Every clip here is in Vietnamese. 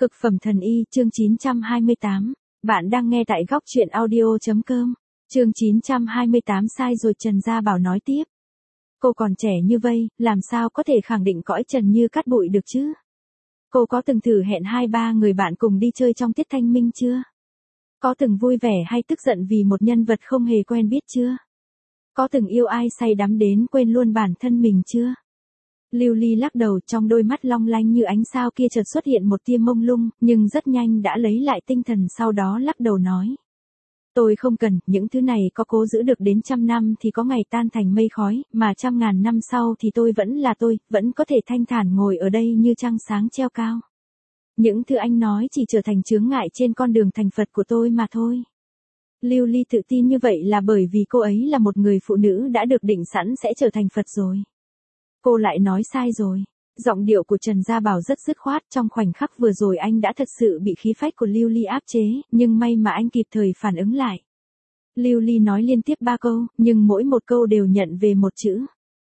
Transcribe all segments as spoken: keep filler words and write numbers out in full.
Cực phẩm thần y, chương chín trăm hai mươi tám. Bạn đang nghe tại góc truyện audio.com. Chương chín trăm hai mươi tám sai rồi. Trần Gia Bảo nói tiếp. Cô còn trẻ như vây, làm sao có thể khẳng định cõi trần như cát bụi được chứ? Cô có từng thử hẹn hai ba người bạn cùng đi chơi trong tiết thanh minh chưa? Có từng vui vẻ hay tức giận vì một nhân vật không hề quen biết chưa? Có từng yêu ai say đắm đến quên luôn bản thân mình chưa? Lưu Ly lắc đầu, trong đôi mắt long lanh như ánh sao kia chợt xuất hiện một tia mông lung, nhưng rất nhanh đã lấy lại tinh thần, sau đó lắc đầu nói. Tôi không cần, những thứ này có cố giữ được đến trăm năm thì có ngày tan thành mây khói, mà trăm ngàn năm sau thì tôi vẫn là tôi, vẫn có thể thanh thản ngồi ở đây như trăng sáng treo cao. Những thứ anh nói chỉ trở thành chướng ngại trên con đường thành Phật của tôi mà thôi. Lưu Ly tự tin như vậy là bởi vì cô ấy là một người phụ nữ đã được định sẵn sẽ trở thành Phật rồi. Cô lại nói sai rồi. Giọng điệu của Trần Gia Bảo rất dứt khoát, trong khoảnh khắc vừa rồi anh đã thật sự bị khí phách của Lưu Ly áp chế, nhưng may mà anh kịp thời phản ứng lại. Lưu Ly nói liên tiếp ba câu, nhưng mỗi một câu đều nhận về một chữ.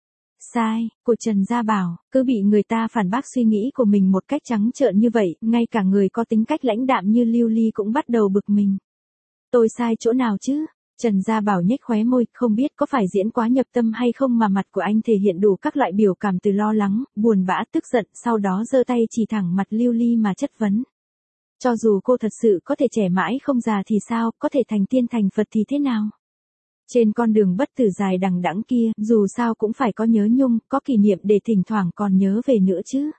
Sai, của Trần Gia Bảo, cứ bị người ta phản bác suy nghĩ của mình một cách trắng trợn như vậy, ngay cả người có tính cách lãnh đạm như Lưu Ly cũng bắt đầu bực mình. Tôi sai chỗ nào chứ? Trần Gia Bảo nhếch khóe môi, không biết có phải diễn quá nhập tâm hay không mà mặt của anh thể hiện đủ các loại biểu cảm từ lo lắng, buồn bã, tức giận, sau đó giơ tay chỉ thẳng mặt Lưu Ly mà chất vấn. Cho dù cô thật sự có thể trẻ mãi không già thì sao, có thể thành tiên thành Phật thì thế nào? Trên con đường bất tử dài đằng đẵng kia, dù sao cũng phải có nhớ nhung, có kỷ niệm để thỉnh thoảng còn nhớ về nữa chứ.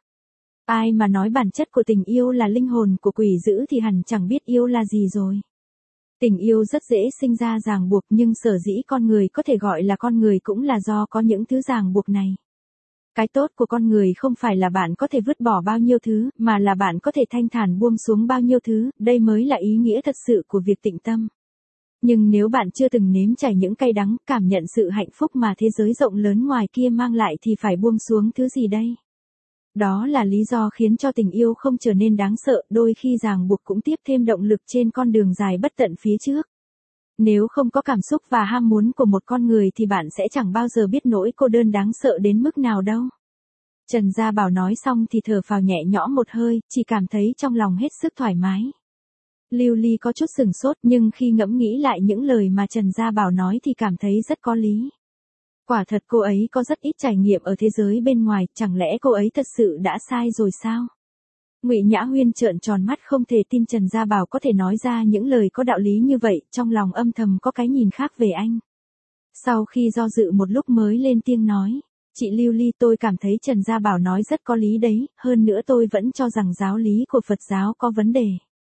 Ai mà nói bản chất của tình yêu là linh hồn của quỷ dữ thì hẳn chẳng biết yêu là gì rồi. Tình yêu rất dễ sinh ra ràng buộc, nhưng sở dĩ con người có thể gọi là con người cũng là do có những thứ ràng buộc này. Cái tốt của con người không phải là bạn có thể vứt bỏ bao nhiêu thứ, mà là bạn có thể thanh thản buông xuống bao nhiêu thứ, đây mới là ý nghĩa thật sự của việc tịnh tâm. Nhưng nếu bạn chưa từng nếm trải những cay đắng, cảm nhận sự hạnh phúc mà thế giới rộng lớn ngoài kia mang lại thì phải buông xuống thứ gì đây? Đó là lý do khiến cho tình yêu không trở nên đáng sợ, đôi khi ràng buộc cũng tiếp thêm động lực trên con đường dài bất tận phía trước. Nếu không có cảm xúc và ham muốn của một con người thì bạn sẽ chẳng bao giờ biết nỗi cô đơn đáng sợ đến mức nào đâu. Trần Gia Bảo nói xong thì thở phào nhẹ nhõm một hơi, chỉ cảm thấy trong lòng hết sức thoải mái. Lưu Ly có chút sửng sốt, nhưng khi ngẫm nghĩ lại những lời mà Trần Gia Bảo nói thì cảm thấy rất có lý. Quả thật cô ấy có rất ít trải nghiệm ở thế giới bên ngoài, chẳng lẽ cô ấy thật sự đã sai rồi sao? Ngụy Nhã Huyên trợn tròn mắt không thể tin Trần Gia Bảo có thể nói ra những lời có đạo lý như vậy, trong lòng âm thầm có cái nhìn khác về anh. Sau khi do dự một lúc mới lên tiếng nói, chị Lưu Ly, tôi cảm thấy Trần Gia Bảo nói rất có lý đấy, hơn nữa tôi vẫn cho rằng giáo lý của Phật giáo có vấn đề.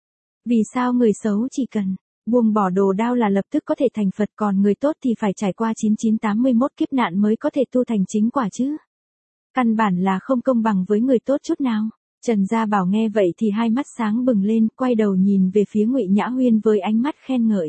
Vì sao người xấu chỉ cần buông bỏ đồ đao là lập tức có thể thành Phật, còn người tốt thì phải trải qua chín chín tám mươi mốt kiếp nạn mới có thể tu thành chính quả chứ? Căn bản là không công bằng với người tốt chút nào. Trần Gia Bảo nghe vậy thì hai mắt sáng bừng lên, quay đầu nhìn về phía Ngụy Nhã Huyên với ánh mắt khen ngợi.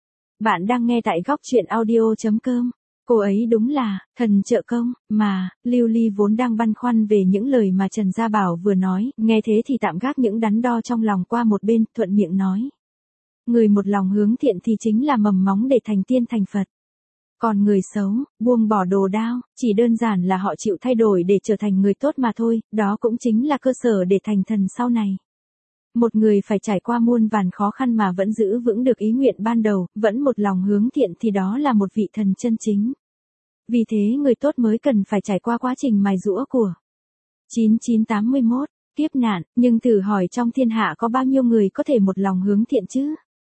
Bạn đang nghe tại góc truyện audio.com. Cô ấy đúng là thần trợ công, mà Lưu Ly vốn đang băn khoăn về những lời mà Trần Gia Bảo vừa nói, nghe thế thì tạm gác những đắn đo trong lòng qua một bên, thuận miệng nói. Người một lòng hướng thiện thì chính là mầm móng để thành tiên thành Phật. Còn người xấu, buông bỏ đồ đao, chỉ đơn giản là họ chịu thay đổi để trở thành người tốt mà thôi, đó cũng chính là cơ sở để thành thần sau này. Một người phải trải qua muôn vàn khó khăn mà vẫn giữ vững được ý nguyện ban đầu, vẫn một lòng hướng thiện thì đó là một vị thần chân chính. Vì thế người tốt mới cần phải trải qua quá trình mài giũa của chín chín tám mươi mốt kiếp nạn, nhưng thử hỏi trong thiên hạ có bao nhiêu người có thể một lòng hướng thiện chứ?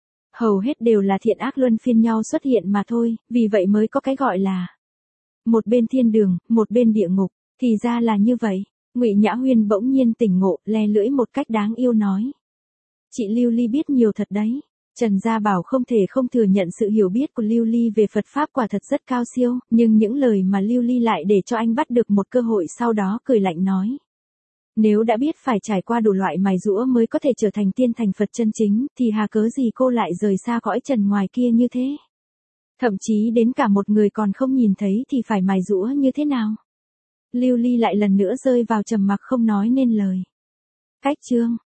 Hầu hết đều là thiện ác luân phiên nhau xuất hiện mà thôi, vì vậy mới có cái gọi là một bên thiên đường, một bên địa ngục, thì ra là như vậy. Ngụy Nhã Huyên bỗng nhiên tỉnh ngộ, le lưỡi một cách đáng yêu nói. Chị Lưu Ly biết nhiều thật đấy. Trần Gia Bảo không thể không thừa nhận sự hiểu biết của Lưu Ly về Phật Pháp quả thật rất cao siêu, nhưng những lời mà Lưu Ly lại để cho anh bắt được một cơ hội, sau đó cười lạnh nói. Nếu đã biết phải trải qua đủ loại mài giũa mới có thể trở thành tiên thành Phật chân chính, thì hà cớ gì cô lại rời xa cõi trần ngoài kia như thế? Thậm chí đến cả một người còn không nhìn thấy thì phải mài giũa như thế nào? Lưu Ly lại lần nữa rơi vào trầm mặc không nói nên lời. Cách chương